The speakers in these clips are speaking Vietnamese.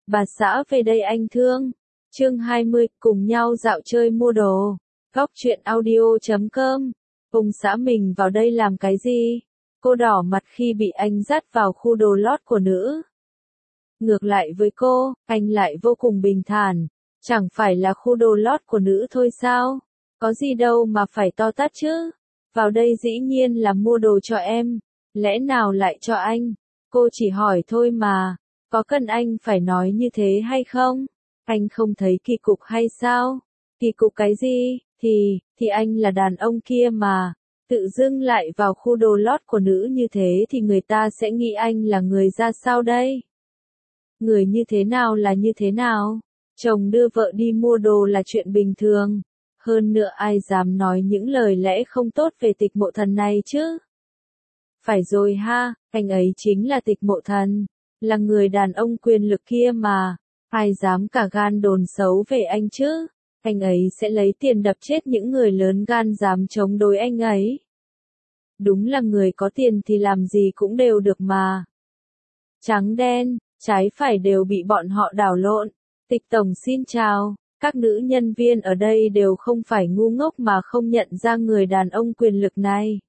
Bà xã về đây anh thương. Chương 20, cùng nhau dạo chơi mua đồ. Góc truyện audio.com. Cùng xã mình vào đây làm cái gì? Cô đỏ mặt khi bị anh dắt vào khu đồ lót của nữ. Ngược lại với cô, anh lại vô cùng bình thản. Chẳng phải là khu đồ lót của nữ thôi sao? Có gì đâu mà phải to tát chứ? Vào đây dĩ nhiên là mua đồ cho em. Lẽ nào lại cho anh? Cô chỉ hỏi thôi mà. Có cần anh phải nói như thế hay không? Anh không thấy kỳ cục hay sao? Kỳ cục cái gì? Thì anh là đàn ông kia mà. Tự dưng lại vào khu đồ lót của nữ như thế thì người ta sẽ nghĩ anh là người ra sao đây? Người như thế nào là như thế nào? Chồng đưa vợ đi mua đồ là chuyện bình thường. Hơn nữa ai dám nói những lời lẽ không tốt về Tịch Mộ Thần này chứ? Phải rồi ha, anh ấy chính là Tịch Mộ Thần. Là người đàn ông quyền lực kia mà. Ai dám cả gan đồn xấu về anh chứ? Anh ấy sẽ lấy tiền đập chết những người lớn gan dám chống đối anh ấy. Đúng là người có tiền thì làm gì cũng đều được mà. Trắng đen, trái phải đều bị bọn họ đảo lộn. Tịch tổng xin chào. Các nữ nhân viên ở đây đều không phải ngu ngốc mà không nhận ra người đàn ông quyền lực này.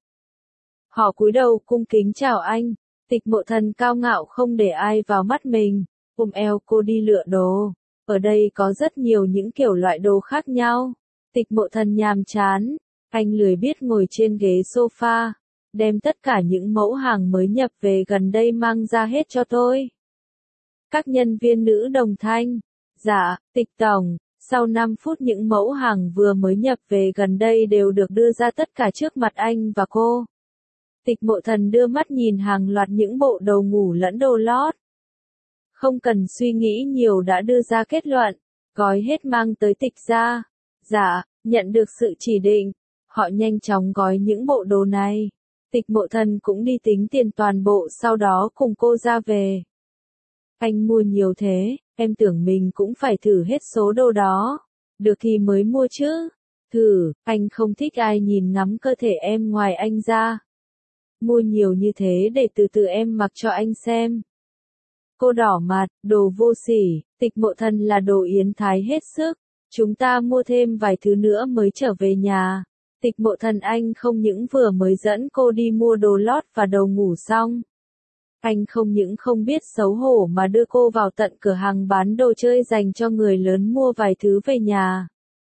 Họ cúi đầu cung kính chào anh. Tịch Mộ Thần cao ngạo không để ai vào mắt mình, ôm eo cô đi lựa đồ. Ở đây có rất nhiều những kiểu loại đồ khác nhau. Tịch Mộ Thần nhàm chán, anh lười biết ngồi trên ghế sofa, đem tất cả những mẫu hàng mới nhập về gần đây mang ra hết cho tôi. Các nhân viên nữ đồng thanh, dạ, Tịch tổng. Sau 5 phút những mẫu hàng vừa mới nhập về gần đây đều được đưa ra tất cả trước mặt anh và cô. Tịch Mộ Thần đưa mắt nhìn hàng loạt những bộ đồ ngủ lẫn đồ lót. Không cần suy nghĩ nhiều đã đưa ra kết luận, gói hết mang tới Tịch gia. Dạ, nhận được sự chỉ định, họ nhanh chóng gói những bộ đồ này. Tịch Mộ Thần cũng đi tính tiền toàn bộ sau đó cùng cô ra về. Anh mua nhiều thế, em tưởng mình cũng phải thử hết số đồ đó. Được thì mới mua chứ. Thử, anh không thích ai nhìn ngắm cơ thể em ngoài anh ra. Mua nhiều như thế để từ từ em mặc cho anh xem. Cô đỏ mặt, đồ vô sỉ, Tịch Mộ Thần là đồ yến thái hết sức. Chúng ta mua thêm vài thứ nữa mới trở về nhà. Tịch Mộ Thần anh không những vừa mới dẫn cô đi mua đồ lót và đồ ngủ xong. Anh không những không biết xấu hổ mà đưa cô vào tận cửa hàng bán đồ chơi dành cho người lớn mua vài thứ về nhà.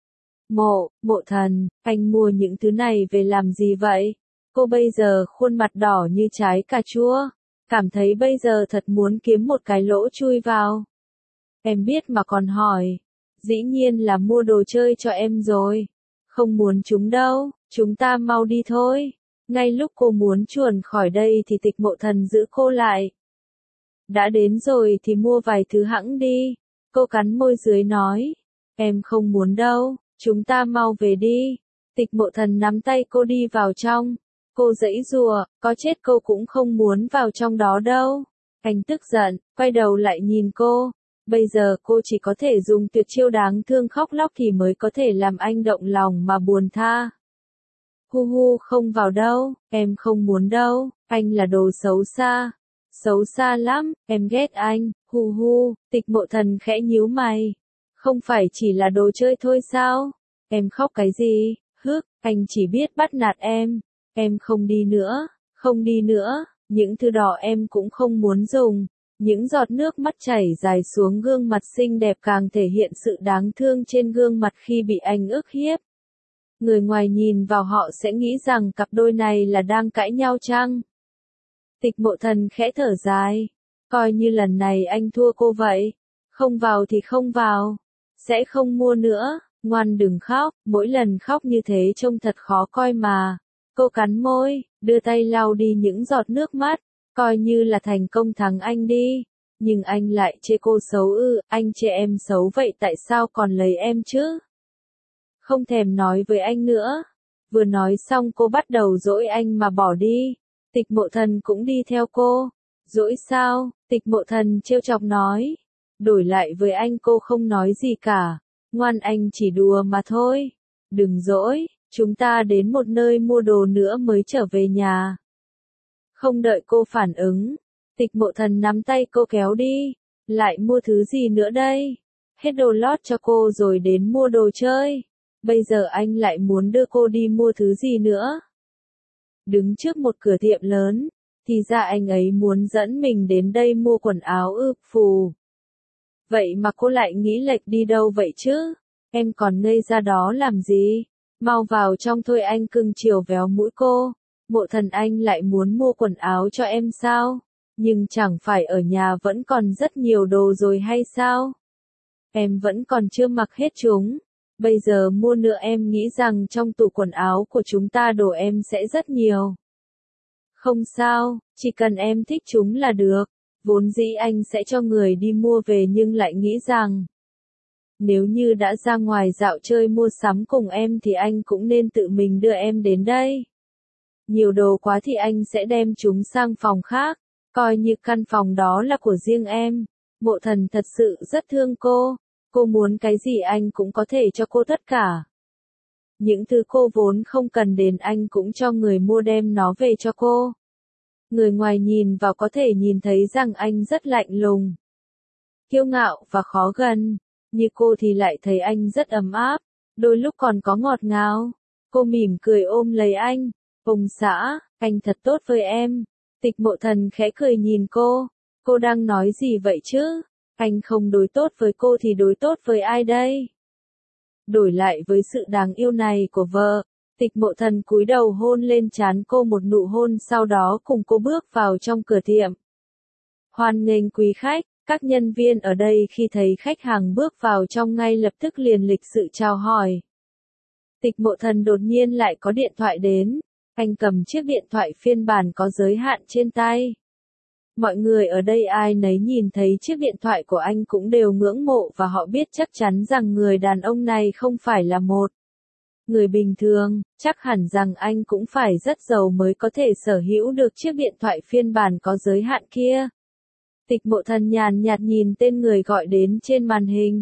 Mộ Thần, anh mua những thứ này về làm gì vậy? Cô bây giờ khuôn mặt đỏ như trái cà chua, cảm thấy bây giờ thật muốn kiếm một cái lỗ chui vào. Em biết mà còn hỏi, dĩ nhiên là mua đồ chơi cho em rồi. Không muốn chúng đâu, chúng ta mau đi thôi. Ngay lúc cô muốn chuồn khỏi đây thì Tịch Mộ Thần giữ cô lại. Đã đến rồi thì mua vài thứ hẵng đi. Cô cắn môi dưới nói. Em không muốn đâu, chúng ta mau về đi. Tịch Mộ Thần nắm tay cô đi vào trong. Cô giãy giụa, có chết cô cũng không muốn vào trong đó đâu. Anh tức giận, quay đầu lại nhìn cô. Bây giờ cô chỉ có thể dùng tuyệt chiêu đáng thương khóc lóc thì mới có thể làm anh động lòng mà buồn tha. Hu không vào đâu, em không muốn đâu, anh là đồ xấu xa. Xấu xa lắm, em ghét anh, hu. Tịch Mộ Thần khẽ nhíu mày. Không phải chỉ là đồ chơi thôi sao? Em khóc cái gì? Anh chỉ biết bắt nạt em. Em không đi nữa, những thứ đó em cũng không muốn dùng. Những giọt nước mắt chảy dài xuống gương mặt xinh đẹp càng thể hiện sự đáng thương trên gương mặt khi bị anh ức hiếp. Người ngoài nhìn vào họ sẽ nghĩ rằng cặp đôi này là đang cãi nhau chăng? Tịch Mộ Thần khẽ thở dài. Coi như lần này anh thua cô vậy. Không vào thì không vào. Sẽ không mua nữa. Ngoan đừng khóc. Mỗi lần khóc như thế trông thật khó coi mà. Cô cắn môi, đưa tay lau đi những giọt nước mắt. Coi như là thành công thắng anh đi. Nhưng anh lại chê cô xấu ư. Anh chê em xấu vậy tại sao còn lấy em chứ? Không thèm nói với anh nữa. Vừa nói xong cô bắt đầu dỗi anh mà bỏ đi. Tịch Mộ Thần cũng đi theo cô. Dỗi sao? Tịch Mộ Thần trêu chọc nói. Đổi lại với anh cô không nói gì cả. Ngoan anh chỉ đùa mà thôi. Đừng dỗi, chúng ta đến một nơi mua đồ nữa mới trở về nhà. Không đợi cô phản ứng. Tịch Mộ Thần nắm tay cô kéo đi. Lại mua thứ gì nữa đây? Hết đồ lót cho cô rồi đến mua đồ chơi. Bây giờ anh lại muốn đưa cô đi mua thứ gì nữa? Đứng trước một cửa tiệm lớn, thì ra anh ấy muốn dẫn mình đến đây mua quần áo ư, phù. Vậy mà cô lại nghĩ lệch đi đâu vậy chứ? Em còn ngây ra đó làm gì? Mau vào trong thôi, anh cưng chiều véo mũi cô. Mộ Thần, anh lại muốn mua quần áo cho em sao? Nhưng chẳng phải ở nhà vẫn còn rất nhiều đồ rồi hay sao? Em vẫn còn chưa mặc hết chúng. Bây giờ mua nữa, em nghĩ rằng trong tủ quần áo của chúng ta đồ em sẽ rất nhiều. Không sao, chỉ cần em thích chúng là được. Vốn dĩ anh sẽ cho người đi mua về nhưng lại nghĩ rằng nếu như đã ra ngoài dạo chơi mua sắm cùng em thì anh cũng nên tự mình đưa em đến đây. Nhiều đồ quá thì anh sẽ đem chúng sang phòng khác, coi như căn phòng đó là của riêng em. Mộ Thần thật sự rất thương cô muốn cái gì anh cũng có thể cho cô tất cả. Những thứ cô vốn không cần đến anh cũng cho người mua đem nó về cho cô. Người ngoài nhìn vào có thể nhìn thấy rằng anh rất lạnh lùng, kiêu ngạo và khó gần, như cô thì lại thấy anh rất ấm áp, đôi lúc còn có ngọt ngào. Cô mỉm cười ôm lấy anh, ông xã, anh thật tốt với em. Tịch Mộ Thần khẽ cười nhìn cô đang nói gì vậy chứ? Anh không đối tốt với cô thì đối tốt với ai đây? Đổi lại với sự đáng yêu này của vợ, Tịch Mộ Thần cúi đầu hôn lên trán cô một nụ hôn, sau đó cùng cô bước vào trong cửa tiệm. Hoan nghênh quý khách, các nhân viên ở đây khi thấy khách hàng bước vào trong ngay lập tức liền lịch sự chào hỏi. Tịch Mộ Thần đột nhiên lại có điện thoại đến, anh cầm chiếc điện thoại phiên bản có giới hạn trên tay. Mọi người ở đây ai nấy nhìn thấy chiếc điện thoại của anh cũng đều ngưỡng mộ và họ biết chắc chắn rằng người đàn ông này không phải là một người bình thường, chắc hẳn rằng anh cũng phải rất giàu mới có thể sở hữu được chiếc điện thoại phiên bản có giới hạn kia. Tịch Mộ Thần nhàn nhạt nhìn tên người gọi đến trên màn hình.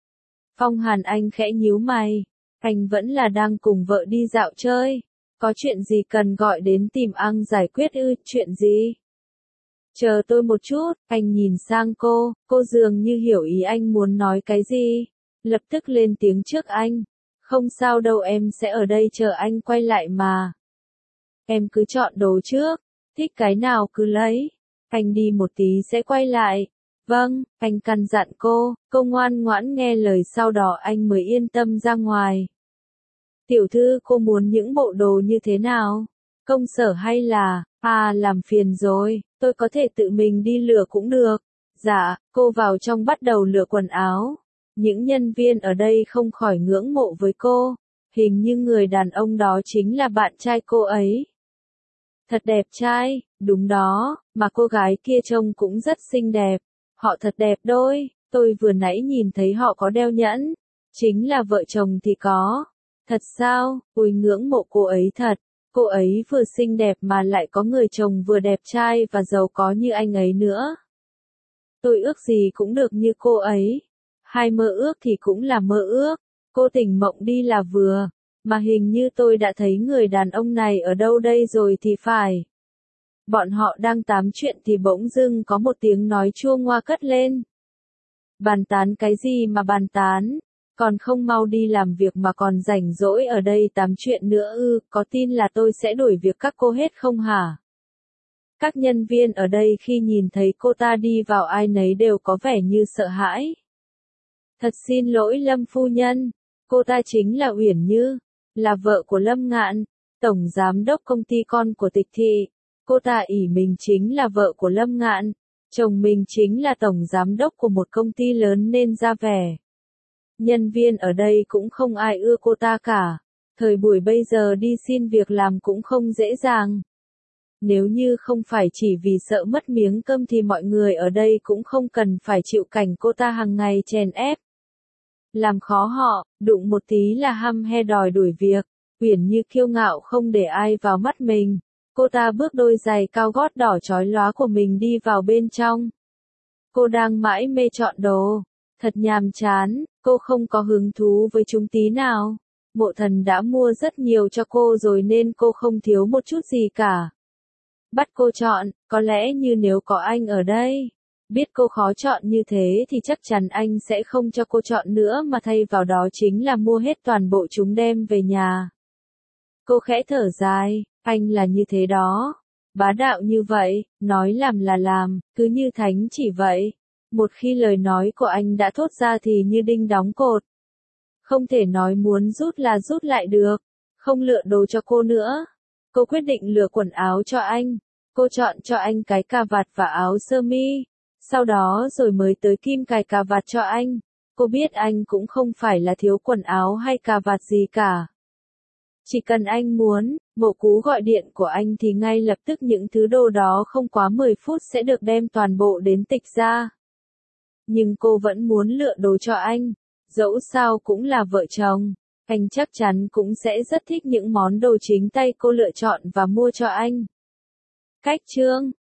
Phong Hàn, anh khẽ nhíu mày, anh vẫn là đang cùng vợ đi dạo chơi, có chuyện gì cần gọi đến tìm anh giải quyết ư? Chuyện gì? Chờ tôi một chút, anh nhìn sang cô dường như hiểu ý anh muốn nói cái gì, lập tức lên tiếng trước anh. Không sao đâu, em sẽ ở đây chờ anh quay lại mà. Em cứ chọn đồ trước, thích cái nào cứ lấy, anh đi một tí sẽ quay lại. Vâng, anh căn dặn cô ngoan ngoãn nghe lời, sau đó anh mới yên tâm ra ngoài. Tiểu thư, cô muốn những bộ đồ như thế nào? Công sở hay là, làm phiền rồi, tôi có thể tự mình đi lựa cũng được. Dạ, cô vào trong bắt đầu lựa quần áo. Những nhân viên ở đây không khỏi ngưỡng mộ với cô, hình như người đàn ông đó chính là bạn trai cô ấy. Thật đẹp trai, đúng đó, mà cô gái kia trông cũng rất xinh đẹp. Họ thật đẹp đôi, tôi vừa nãy nhìn thấy họ có đeo nhẫn. Chính là vợ chồng thì có. Thật sao? Ôi, ngưỡng mộ cô ấy thật. Cô ấy vừa xinh đẹp mà lại có người chồng vừa đẹp trai và giàu có như anh ấy nữa. Tôi ước gì cũng được như cô ấy. Hai mơ ước thì cũng là mơ ước. Cô tỉnh mộng đi là vừa. Mà hình như tôi đã thấy người đàn ông này ở đâu đây rồi thì phải. Bọn họ đang tám chuyện thì bỗng dưng có một tiếng nói chua ngoa cất lên. Bàn tán cái gì mà bàn tán? Còn không mau đi làm việc mà còn rảnh rỗi ở đây tám chuyện nữa ư? Có tin là tôi sẽ đuổi việc các cô hết không hả? Các nhân viên ở đây khi nhìn thấy cô ta đi vào ai nấy đều có vẻ như sợ hãi. Thật xin lỗi Lâm phu nhân, cô ta chính là Uyển Như, là vợ của Lâm Ngạn, tổng giám đốc công ty con của Tịch Thị. Cô ta ỷ mình chính là vợ của Lâm Ngạn, chồng mình chính là tổng giám đốc của một công ty lớn nên ra vẻ. Nhân viên ở đây cũng không ai ưa cô ta cả. Thời buổi bây giờ đi xin việc làm cũng không dễ dàng. Nếu như không phải chỉ vì sợ mất miếng cơm thì mọi người ở đây cũng không cần phải chịu cảnh cô ta hàng ngày chèn ép. Làm khó họ, đụng một tí là hăm he đòi đuổi việc. Uyển Như kiêu ngạo không để ai vào mắt mình. Cô ta bước đôi giày cao gót đỏ chói lóa của mình đi vào bên trong. Cô đang mãi mê chọn đồ. Thật nhàm chán, cô không có hứng thú với chúng tí nào. Mộ Thần đã mua rất nhiều cho cô rồi nên cô không thiếu một chút gì cả. Bắt cô chọn, có lẽ như nếu có anh ở đây, Biết cô khó chọn như thế thì chắc chắn anh sẽ không cho cô chọn nữa mà thay vào đó chính là mua hết toàn bộ chúng đem về nhà. Cô khẽ thở dài, anh là như thế đó. Bá đạo như vậy, nói làm là làm, cứ như thánh chỉ vậy. Một khi lời nói của anh đã thốt ra thì như đinh đóng cột. Không thể nói muốn rút là rút lại được. Không lựa đồ cho cô nữa. Cô quyết định lựa quần áo cho anh. Cô chọn cho anh cái cà vạt và áo sơ mi. Sau đó rồi mới tới kim cài cà vạt cho anh. Cô biết anh cũng không phải là thiếu quần áo hay cà vạt gì cả. Chỉ cần anh muốn, một cú gọi điện của anh thì ngay lập tức những thứ đồ đó không quá 10 phút sẽ được đem toàn bộ đến tịch ra. Nhưng cô vẫn muốn lựa đồ cho anh. Dẫu sao cũng là vợ chồng. Anh chắc chắn cũng sẽ rất thích những món đồ chính tay cô lựa chọn và mua cho anh. Cách chương